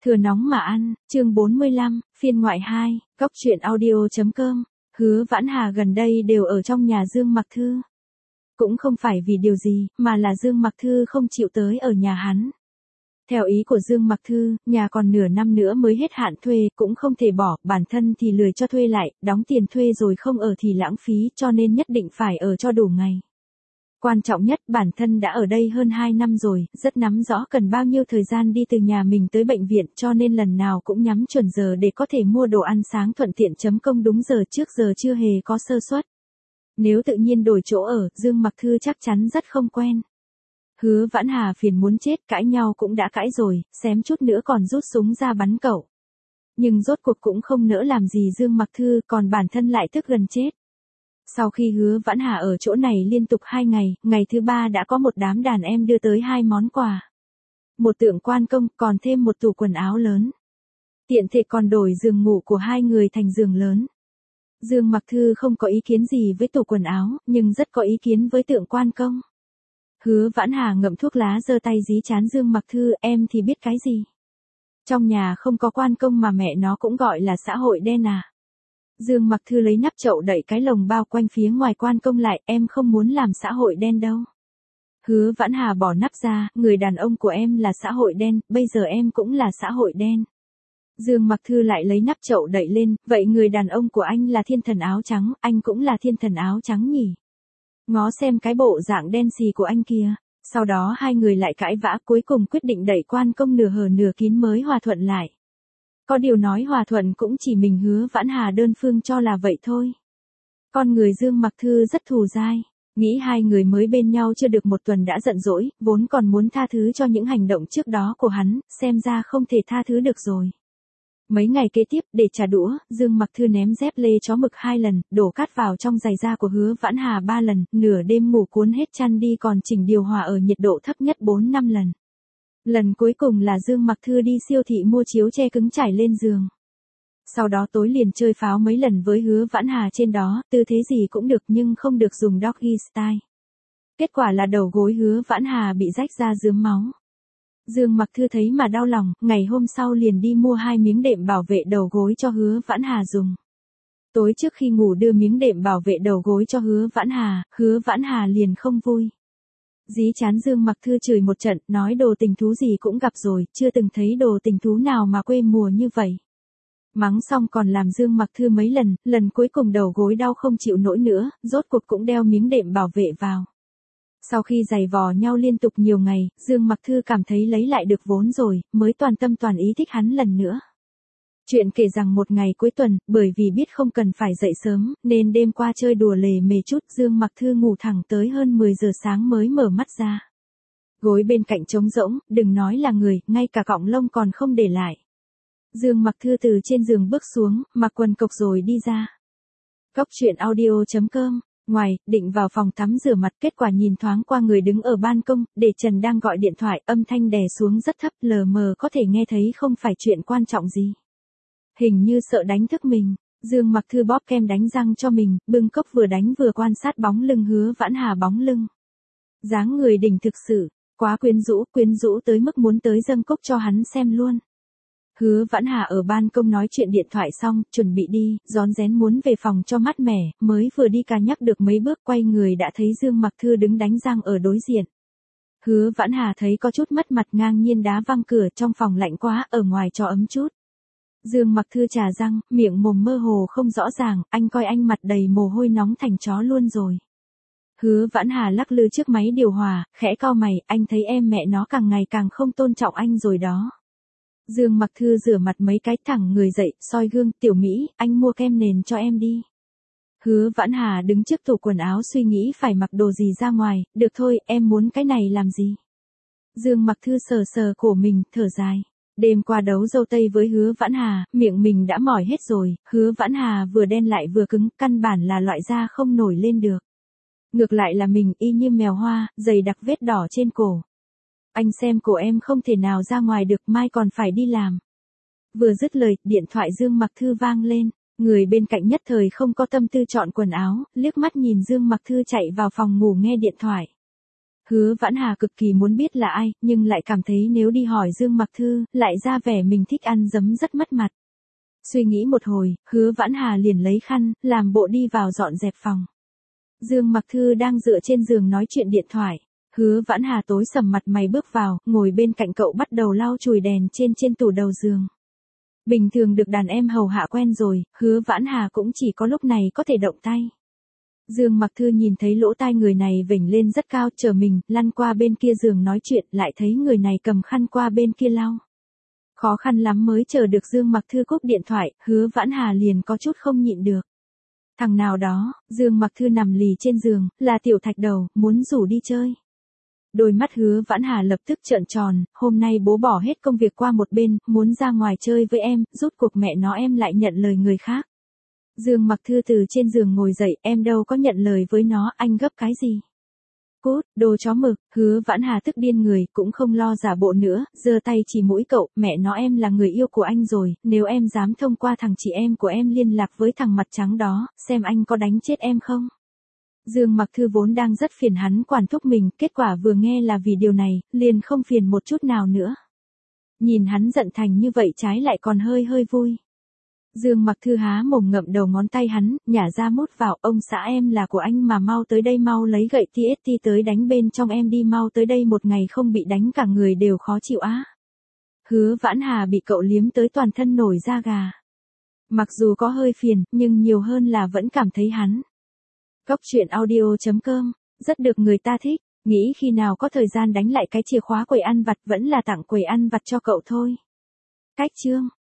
Thừa nóng mà ăn, chương 45, phiên ngoại 2, Cóc truyện audio.com. Hứa Vãn Hà gần đây đều ở trong nhà Dương Mặc Thư. Cũng không phải vì điều gì, mà là Dương Mặc Thư không chịu tới ở nhà hắn. Theo ý của Dương Mặc Thư, nhà còn nửa năm nữa mới hết hạn thuê, cũng không thể bỏ, bản thân thì lười cho thuê lại, đóng tiền thuê rồi không ở thì lãng phí, cho nên nhất định phải ở cho đủ ngày. Quan trọng nhất, bản thân đã ở đây hơn 2 năm rồi, rất nắm rõ cần bao nhiêu thời gian đi từ nhà mình tới bệnh viện, cho nên lần nào cũng nhắm chuẩn giờ để có thể mua đồ ăn sáng thuận tiện chấm công đúng giờ, trước giờ chưa hề có sơ suất. Nếu tự nhiên đổi chỗ ở, Dương Mặc Thư chắc chắn rất không quen. Hứa Vãn Hà phiền muốn chết, cãi nhau cũng đã cãi rồi, xém chút nữa còn rút súng ra bắn cậu. Nhưng rốt cuộc cũng không nỡ làm gì Dương Mặc Thư, còn bản thân lại tức gần chết. Sau khi Hứa Vãn Hà ở chỗ này liên tục 2 ngày, ngày thứ 3 đã có một đám đàn em đưa tới 2 món quà. Một tượng quan công, còn thêm một tủ quần áo lớn. Tiện thể còn đổi giường ngủ của 2 người thành giường lớn. Dương Mặc Thư không có ý kiến gì với tủ quần áo, nhưng rất có ý kiến với tượng quan công. Hứa Vãn Hà ngậm thuốc lá giơ tay dí trán Dương Mặc Thư, em thì biết cái gì. Trong nhà không có quan công mà mẹ nó cũng gọi là xã hội đen à. Dương Mặc Thư lấy nắp chậu đậy cái lồng bao quanh phía ngoài quan công lại, em không muốn làm xã hội đen đâu. Hứa Vãn Hà bỏ nắp ra, người đàn ông của em là xã hội đen, bây giờ em cũng là xã hội đen. Dương Mặc Thư lại lấy nắp chậu đậy lên, vậy người đàn ông của anh là thiên thần áo trắng, anh cũng là thiên thần áo trắng nhỉ. Ngó xem cái bộ dạng đen xì của anh kia. Sau đó 2 người lại cãi vã, cuối cùng quyết định đẩy quan công nửa hở nửa kín mới hòa thuận lại. Có điều nói hòa thuận cũng chỉ mình Hứa Vãn Hà đơn phương cho là vậy thôi. Con người Dương Mặc Thư rất thù dai, nghĩ 2 người mới bên nhau chưa được 1 tuần đã giận dỗi, vốn còn muốn tha thứ cho những hành động trước đó của hắn, xem ra không thể tha thứ được rồi. Mấy ngày kế tiếp, để trả đũa, Dương Mặc Thư ném dép lê chó mực 2 lần, đổ cát vào trong giày da của Hứa Vãn Hà 3 lần, nửa đêm ngủ cuốn hết chăn đi còn chỉnh điều hòa ở nhiệt độ thấp nhất 4-5 lần. Lần cuối cùng là Dương Mặc Thư đi siêu thị mua chiếu che cứng trải lên giường. Sau đó tối liền chơi pháo mấy lần với Hứa Vãn Hà trên đó, tư thế gì cũng được nhưng không được dùng doggy style. Kết quả là đầu gối Hứa Vãn Hà bị rách ra rướm máu. Dương Mặc Thư thấy mà đau lòng, ngày hôm sau liền đi mua 2 miếng đệm bảo vệ đầu gối cho Hứa Vãn Hà dùng. Tối trước khi ngủ đưa miếng đệm bảo vệ đầu gối cho Hứa Vãn Hà liền không vui. Dí chán Dương Mặc Thư chửi một trận, nói đồ tình thú gì cũng gặp rồi, chưa từng thấy đồ tình thú nào mà quê mùa như vậy. Mắng xong còn làm Dương Mặc Thư mấy lần, lần cuối cùng đầu gối đau không chịu nổi nữa, rốt cuộc cũng đeo miếng đệm bảo vệ vào. Sau khi giày vò nhau liên tục nhiều ngày, Dương Mặc Thư cảm thấy lấy lại được vốn rồi, mới toàn tâm toàn ý thích hắn lần nữa. Chuyện kể rằng một ngày cuối tuần, bởi vì biết không cần phải dậy sớm, nên đêm qua chơi đùa lề mề chút, Dương Mặc Thư ngủ thẳng tới hơn 10 giờ sáng mới mở mắt ra. Gối bên cạnh trống rỗng, đừng nói là người, ngay cả cọng lông còn không để lại. Dương Mặc Thư từ trên giường bước xuống, mặc quần cộc rồi đi ra. Cóc truyện audio.com. Ngoài, định vào phòng tắm rửa mặt, kết quả nhìn thoáng qua người đứng ở ban công, để Trần đang gọi điện thoại, âm thanh đè xuống rất thấp, lờ mờ có thể nghe thấy không phải chuyện quan trọng gì. Hình như sợ đánh thức mình, Dương Mặc Thư bóp kem đánh răng cho mình, bưng cốc vừa đánh vừa quan sát bóng lưng Hứa Vãn Hà bóng lưng. Dáng người đỉnh thực sự, quá quyến rũ tới mức muốn tới dâng cốc cho hắn xem luôn. Hứa Vãn Hà ở ban công nói chuyện điện thoại xong, chuẩn bị đi, rón rén muốn về phòng cho mát mẻ, mới vừa đi cả nhắc được mấy bước quay người đã thấy Dương Mặc Thư đứng đánh răng ở đối diện. Hứa Vãn Hà thấy có chút mất mặt ngang nhiên đá văng cửa, trong phòng lạnh quá, ở ngoài cho ấm chút. Dương Mặc Thư chà răng, miệng mồm mơ hồ không rõ ràng, anh coi anh mặt đầy mồ hôi nóng thành chó luôn rồi. Hứa Vãn Hà lắc lư trước máy điều hòa, khẽ cau mày, anh thấy em mẹ nó càng ngày càng không tôn trọng anh rồi đó. Dương Mặc Thư rửa mặt mấy cái thẳng người dậy, soi gương, tiểu Mỹ, anh mua kem nền cho em đi. Hứa Vãn Hà đứng trước tủ quần áo suy nghĩ phải mặc đồ gì ra ngoài, được thôi, em muốn cái này làm gì. Dương Mặc Thư sờ sờ cổ mình, thở dài. Đêm qua đấu dâu tây với Hứa Vãn Hà, miệng mình đã mỏi hết rồi, Hứa Vãn Hà vừa đen lại vừa cứng, căn bản là loại da không nổi lên được. Ngược lại là mình y như mèo hoa, dày đặc vết đỏ trên cổ. Anh xem cổ em không thể nào ra ngoài được, mai còn phải đi làm. Vừa dứt lời, điện thoại Dương Mặc Thư vang lên, người bên cạnh nhất thời không có tâm tư chọn quần áo, liếc mắt nhìn Dương Mặc Thư chạy vào phòng ngủ nghe điện thoại. Hứa Vãn Hà cực kỳ muốn biết là ai, nhưng lại cảm thấy nếu đi hỏi Dương Mặc Thư, lại ra vẻ mình thích ăn dấm rất mất mặt. Suy nghĩ một hồi, Hứa Vãn Hà liền lấy khăn, làm bộ đi vào dọn dẹp phòng. Dương Mặc Thư đang dựa trên giường nói chuyện điện thoại. Hứa Vãn Hà tối sầm mặt mày bước vào, ngồi bên cạnh cậu bắt đầu lau chùi đèn trên tủ đầu giường. Bình thường được đàn em hầu hạ quen rồi, Hứa Vãn Hà cũng chỉ có lúc này có thể động tay. Dương Mặc Thư nhìn thấy lỗ tai người này vểnh lên rất cao, chờ mình, lăn qua bên kia giường nói chuyện, lại thấy người này cầm khăn qua bên kia lau. Khó khăn lắm mới chờ được Dương Mặc Thư cúp điện thoại, Hứa Vãn Hà liền có chút không nhịn được. Thằng nào đó, Dương Mặc Thư nằm lì trên giường, là Tiểu Thạch Đầu, muốn rủ đi chơi. Đôi mắt Hứa Vãn Hà lập tức trợn tròn, hôm nay bố bỏ hết công việc qua một bên, muốn ra ngoài chơi với em, rốt cuộc mẹ nó em lại nhận lời người khác. Dương Mặc Thư từ trên giường ngồi dậy, em đâu có nhận lời với nó, anh gấp cái gì? Cút, đồ chó mực, Hứa Vãn Hà tức điên người, cũng không lo giả bộ nữa, giơ tay chỉ mũi cậu, mẹ nó em là người yêu của anh rồi, nếu em dám thông qua thằng chị em của em liên lạc với thằng mặt trắng đó, xem anh có đánh chết em không? Dương Mặc Thư vốn đang rất phiền hắn quản thúc mình, kết quả vừa nghe là vì điều này, liền không phiền một chút nào nữa. Nhìn hắn giận thành như vậy trái lại còn hơi vui. Dương Mặc Thư há mồm ngậm đầu ngón tay hắn, nhả ra mút vào, ông xã em là của anh mà, mau tới đây, mau lấy gậy TST tới đánh bên trong em đi, mau tới đây, một ngày không bị đánh cả người đều khó chịu á. Hứa Vãn Hà bị cậu liếm tới toàn thân nổi da gà. Mặc dù có hơi phiền, nhưng nhiều hơn là vẫn cảm thấy hắn. Góc truyện audio.com, rất được người ta thích, nghĩ khi nào có thời gian đánh lại cái chìa khóa quầy ăn vặt, vẫn là tặng quầy ăn vặt cho cậu thôi. Cách chương